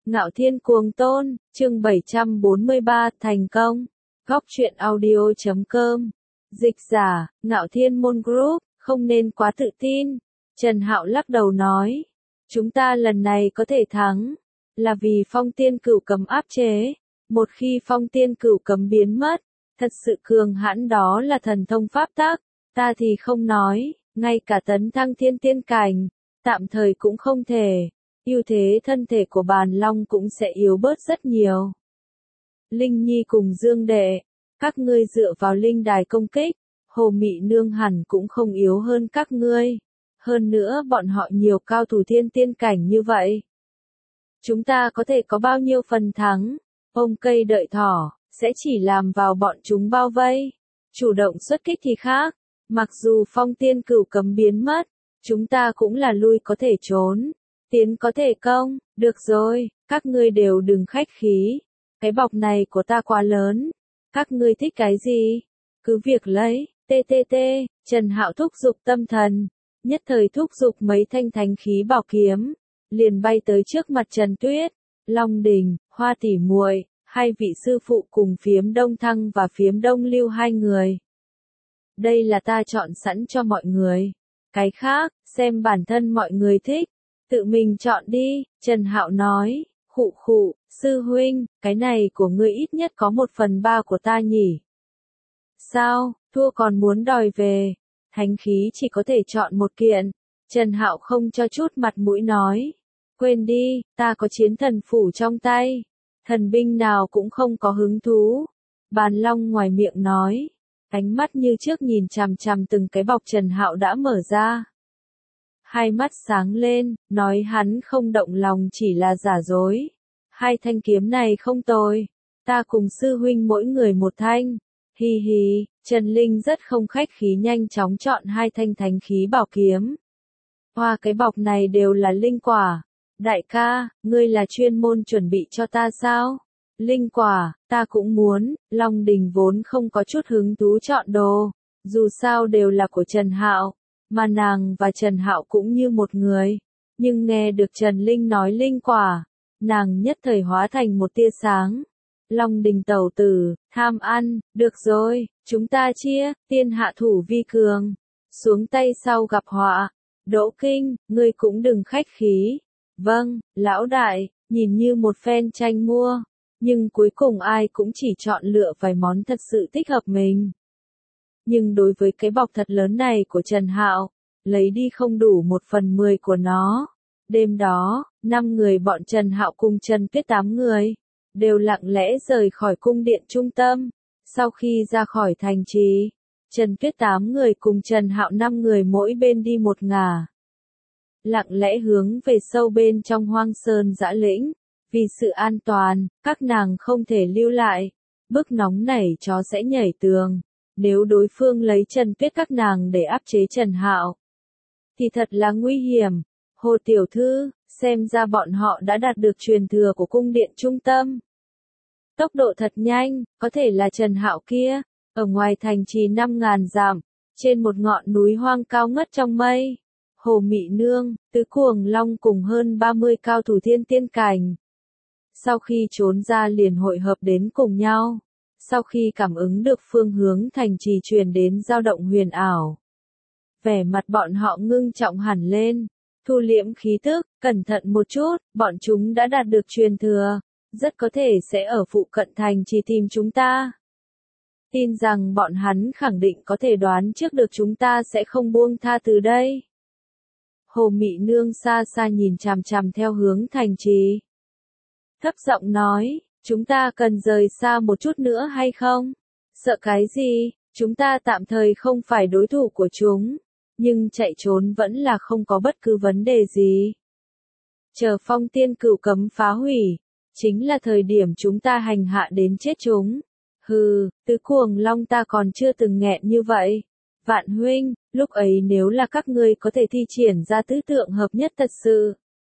Ngạo Thiên Cuồng Tôn, chương 743, thành công. Góc truyện audio.com. Dịch giả, Ngạo Thiên Môn Group, không nên quá tự tin. Trần Hạo lắc đầu nói. Chúng ta lần này có thể thắng, là vì phong tiên cửu cầm áp chế. Một khi phong tiên cửu cầm biến mất, thật sự cường hãn đó là thần thông pháp tắc. Ta thì không nói, ngay cả tấn thăng thiên tiên cảnh, tạm thời cũng không thể. Ưu thế thân thể của bàn long cũng sẽ yếu bớt rất nhiều. Linh Nhi cùng Dương Đệ, các ngươi dựa vào linh đài công kích, Hồ Mị Nương hẳn cũng không yếu hơn các ngươi. Hơn nữa bọn họ nhiều cao thủ thiên tiên cảnh như vậy. Chúng ta có thể có bao nhiêu phần thắng? Ôm cây đợi thỏ, sẽ chỉ làm vào bọn chúng bao vây. Chủ động xuất kích thì khác. Mặc dù phong tiên cửu cấm biến mất, chúng ta cũng là lui có thể trốn, tiến có thể công. Được rồi, các ngươi đều đừng khách khí. Cái bọc này của ta quá lớn. Các ngươi thích cái gì? Cứ việc lấy. TTT, Trần Hạo thúc giục tâm thần. Nhất thời thúc giục mấy thanh thánh khí bảo kiếm. Liền bay tới trước mặt Trần Tuyết, Long Đình, Hoa Tỷ muội, hai vị sư phụ cùng Phiếm Đông Thăng và Phiếm Đông Lưu hai người. Đây là ta chọn sẵn cho mọi người. Cái khác, xem bản thân mọi người thích. Tự mình chọn đi, Trần Hạo nói. Khụ khụ, sư huynh, cái này của ngươi ít nhất có 1/3 của ta nhỉ. Sao, thua còn muốn đòi về. Thánh khí chỉ có thể chọn một kiện. Trần Hạo không cho chút mặt mũi nói. Quên đi, ta có chiến thần phủ trong tay. Thần binh nào cũng không có hứng thú. Bàn Long ngoài miệng nói. Ánh mắt như trước nhìn chằm chằm từng cái bọc Trần Hạo đã mở ra. Hai mắt sáng lên, nói hắn không động lòng chỉ là giả dối. Hai thanh kiếm này không tồi. Ta cùng sư huynh mỗi người một thanh. Hi hi, Trần Linh rất không khách khí nhanh chóng chọn hai thanh thánh khí bảo kiếm. Hoa cái bọc này đều là linh quả. Đại ca, ngươi là chuyên môn chuẩn bị cho ta sao? Linh quả, ta cũng muốn. Long Đình vốn không có chút hứng thú chọn đồ. Dù sao đều là của Trần Hạo. Mà nàng và Trần Hạo cũng như một người. Nhưng nghe được Trần Linh nói linh quả, nàng nhất thời hóa thành một tia sáng. Long Đình tẩu tử, tham ăn, được rồi, chúng ta chia, tiên hạ thủ vi cường. Xuống tay sau gặp họa. Đỗ Kinh, ngươi cũng đừng khách khí. Vâng, lão đại, nhìn như một phen tranh mua. Nhưng cuối cùng ai cũng chỉ chọn lựa vài món thật sự thích hợp mình. Nhưng đối với cái bọc thật lớn này của Trần Hạo, lấy đi không đủ 1/10 của nó. Đêm đó, 5 người bọn Trần Hạo cùng Trần Tuyết 8 người, đều lặng lẽ rời khỏi cung điện trung tâm. Sau khi ra khỏi thành trì, Trần Tuyết 8 người cùng Trần Hạo 5 người mỗi bên đi một ngả. Lặng lẽ hướng về sâu bên trong hoang sơn dã lĩnh. Vì sự an toàn, các nàng không thể lưu lại. Bức nóng nảy chó sẽ nhảy tường. Nếu đối phương lấy Trần Tuyết các nàng để áp chế Trần Hạo, thì thật là nguy hiểm. Hồ tiểu thư, xem ra bọn họ đã đạt được truyền thừa của cung điện trung tâm. Tốc độ thật nhanh, có thể là Trần Hạo kia, ở ngoài thành trì 5.000 dặm, trên một ngọn núi hoang cao ngất trong mây. Hồ Mị Nương, Tứ Cuồng Long cùng hơn 30 cao thủ thiên tiên cảnh. Sau khi trốn ra liền hội hợp đến cùng nhau. Sau khi cảm ứng được phương hướng thành trì truyền đến dao động huyền ảo, vẻ mặt bọn họ ngưng trọng hẳn lên, thu liễm khí tức, cẩn thận một chút, bọn chúng đã đạt được truyền thừa, rất có thể sẽ ở phụ cận thành trì tìm chúng ta. Tin rằng bọn hắn khẳng định có thể đoán trước được chúng ta sẽ không buông tha từ đây. Hồ Mị Nương xa xa nhìn chằm chằm theo hướng thành trì. Thấp giọng nói, chúng ta cần rời xa một chút nữa hay không? Sợ cái gì? Chúng ta tạm thời không phải đối thủ của chúng. Nhưng chạy trốn vẫn là không có bất cứ vấn đề gì. Chờ phong tiên cửu cấm phá hủy. Chính là thời điểm chúng ta hành hạ đến chết chúng. Hừ, Tứ Cuồng Long ta còn chưa từng nghẹn như vậy. Vạn huynh, lúc ấy nếu là các ngươi có thể thi triển ra tứ tượng hợp nhất thật sự.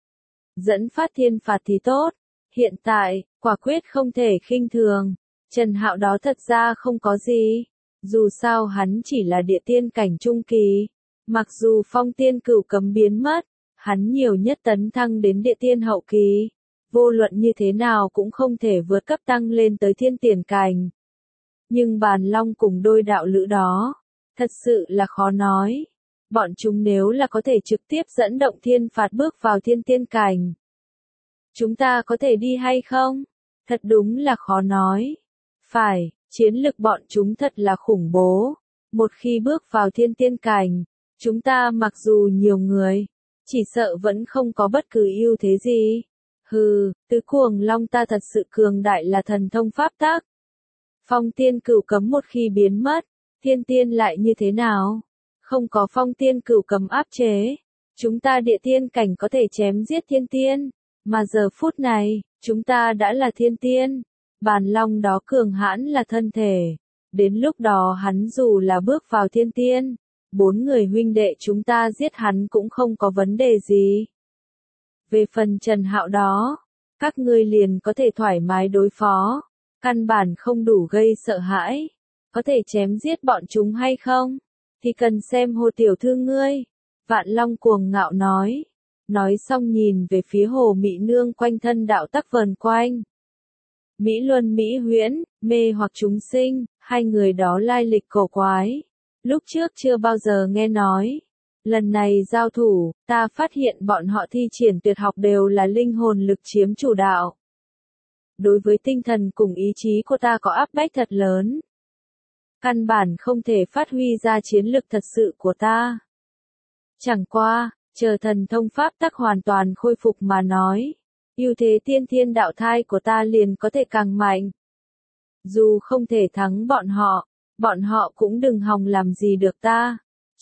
Dẫn phát thiên phạt thì tốt. Hiện tại, quả quyết không thể khinh thường. Trần Hạo đó thật ra không có gì. Dù sao hắn chỉ là địa tiên cảnh trung kỳ. Mặc dù phong tiên cửu cấm biến mất, hắn nhiều nhất tấn thăng đến địa tiên hậu kỳ. vô luận như thế nào cũng không thể vượt cấp tăng lên tới thiên tiền cảnh. Nhưng bàn long cùng đôi đạo lữ đó, thật sự là khó nói. Bọn chúng nếu là có thể trực tiếp dẫn động thiên phạt bước vào thiên tiên cảnh. Chúng ta có thể đi hay không? Thật đúng là khó nói. Phải, chiến lực bọn chúng thật là khủng bố. Một khi bước vào thiên tiên cảnh, chúng ta mặc dù nhiều người, chỉ sợ vẫn không có bất cứ ưu thế gì. Hừ, tứ cuồng long ta thật sự cường đại là thần thông pháp tắc. Phong tiên cửu cấm một khi biến mất, thiên tiên lại như thế nào? Không có phong tiên cửu cấm áp chế, chúng ta địa tiên cảnh có thể chém giết thiên tiên, mà giờ phút này, chúng ta đã là thiên tiên. Bàn long đó cường hãn là thân thể, đến lúc đó hắn dù là bước vào thiên tiên, 4 người huynh đệ chúng ta giết hắn cũng không có vấn đề gì. Về phần Trần Hạo đó, các ngươi liền có thể thoải mái đối phó, căn bản không đủ gây sợ hãi, có thể chém giết bọn chúng hay không, thì cần xem Hồ tiểu thư ngươi. Vạn Long cuồng ngạo nói xong nhìn về phía Hồ Mị Nương quanh thân đạo tắc vần quanh. Mỹ Luân Mỹ Huyễn, mê hoặc chúng sinh, hai người đó lai lịch cổ quái. Lúc trước chưa bao giờ nghe nói. Lần này giao thủ, ta phát hiện bọn họ thi triển tuyệt học đều là linh hồn lực chiếm chủ đạo. Đối với tinh thần cùng ý chí của ta có áp bách thật lớn. Căn bản không thể phát huy ra chiến lực thật sự của ta. Chẳng qua, chờ thần thông pháp tắc hoàn toàn khôi phục mà nói. Ưu thế tiên thiên đạo thai của ta liền có thể càng mạnh. Dù không thể thắng bọn họ cũng đừng hòng làm gì được ta.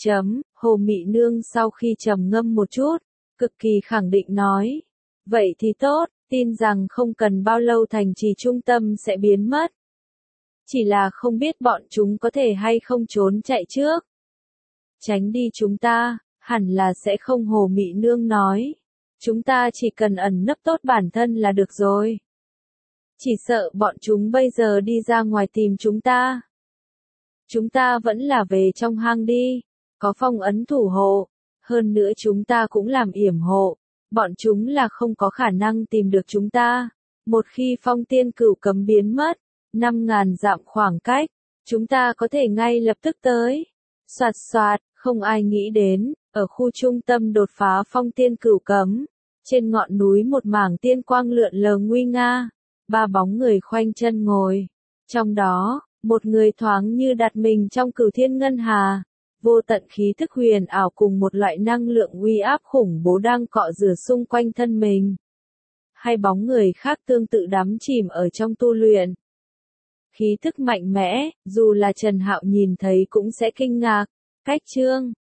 Hồ Mị Nương sau khi trầm ngâm một chút, cực kỳ khẳng định nói. Vậy thì tốt, tin rằng không cần bao lâu thành trì trung tâm sẽ biến mất. Chỉ là không biết bọn chúng có thể hay không trốn chạy trước. Tránh đi chúng ta, hẳn là sẽ không. Hồ Mị Nương nói. Chúng ta chỉ cần ẩn nấp tốt bản thân là được rồi. Chỉ sợ bọn chúng bây giờ đi ra ngoài tìm chúng ta. Chúng ta vẫn là về trong hang đi. Có phong ấn thủ hộ. Hơn nữa chúng ta cũng làm yểm hộ. Bọn chúng là không có khả năng tìm được chúng ta. Một khi phong tiên cửu cấm biến mất, 5.000 dặm khoảng cách, chúng ta có thể ngay lập tức tới. Soạt soạt, không ai nghĩ đến, ở khu trung tâm đột phá phong tiên cửu cấm. Trên ngọn núi một mảng tiên quang lượn lờ nguy nga, 3 bóng người khoanh chân ngồi. Trong đó, một người thoáng như đặt mình trong cửu thiên ngân hà, vô tận khí thức huyền ảo cùng một loại năng lượng uy áp khủng bố đang cọ rửa xung quanh thân mình. Hai bóng người khác tương tự đắm chìm ở trong tu luyện. Khí thức mạnh mẽ, dù là Trần Hạo nhìn thấy cũng sẽ kinh ngạc. Cách chương